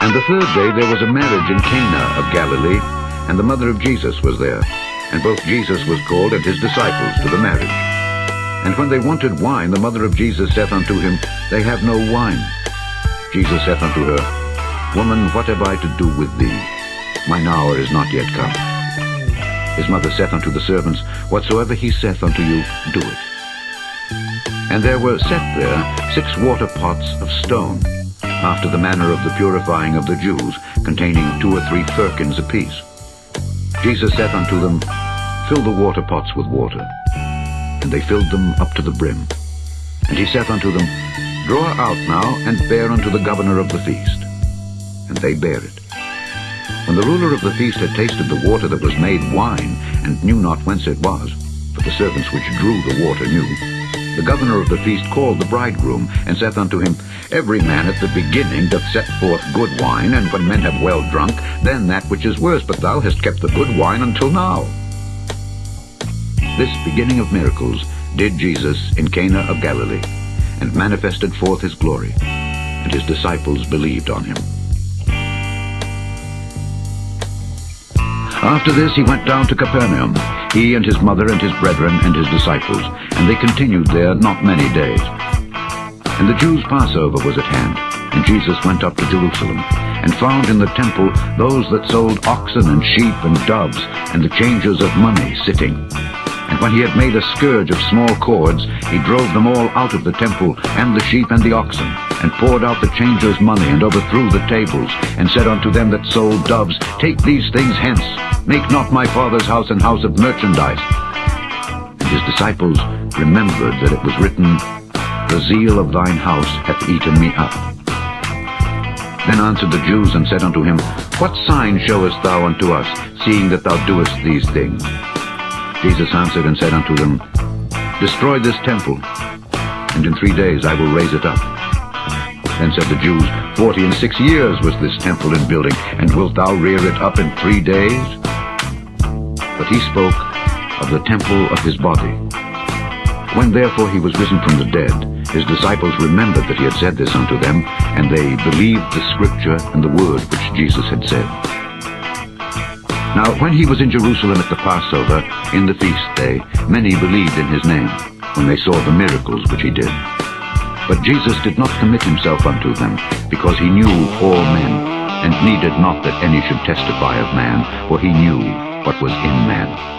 And the third day there was a marriage in Cana of Galilee, and the mother of Jesus was there. And both Jesus was called and his disciples to the marriage. And when they wanted wine, the mother of Jesus saith unto him, They have no wine. Jesus saith unto her, Woman, what have I to do with thee? Mine hour is not yet come. His mother saith unto the servants, Whatsoever he saith unto you, do it. And there were set there 6 water pots of stone, after the manner of the purifying of the Jews, containing 2 or 3 firkins apiece. Jesus saith unto them, Fill the water pots with water. And they filled them up to the brim. And he saith unto them, Draw out now, and bear unto the governor of the feast. And they bare it. When the ruler of the feast had tasted the water that was made wine, and knew not whence it was, for the servants which drew the water knew, the governor of the feast called the bridegroom, and saith unto him, Every man at the beginning doth set forth good wine, and when men have well drunk, then that which is worse, but thou hast kept the good wine until now. This beginning of miracles did Jesus in Cana of Galilee, and manifested forth his glory, and his disciples believed on him. After this he went down to Capernaum, he and his mother and his brethren and his disciples, and they continued there not many days. And the Jews' Passover was at hand, and Jesus went up to Jerusalem, and found in the temple those that sold oxen and sheep and doves, and the changers of money sitting. And when he had made a scourge of small cords, he drove them all out of the temple, and the sheep and the oxen, and poured out the changers' money, and overthrew the tables, and said unto them that sold doves, Take these things hence, make not my Father's house an house of merchandise. And his disciples remembered that it was written, The zeal of thine house hath eaten me up. Then answered the Jews, and said unto him, What sign showest thou unto us, seeing that thou doest these things? Jesus answered and said unto them, Destroy this temple, and in 3 days I will raise it up. Then said the Jews, 46 years was this temple in building, and wilt thou rear it up in 3 days? But he spoke of the temple of his body. When therefore he was risen from the dead, his disciples remembered that he had said this unto them, and they believed the scripture and the word which Jesus had said. Now when he was in Jerusalem at the Passover, in the feast day, many believed in his name, when they saw the miracles which he did. But Jesus did not commit himself unto them, because he knew all men, and needed not that any should testify of man, for he knew what was in man.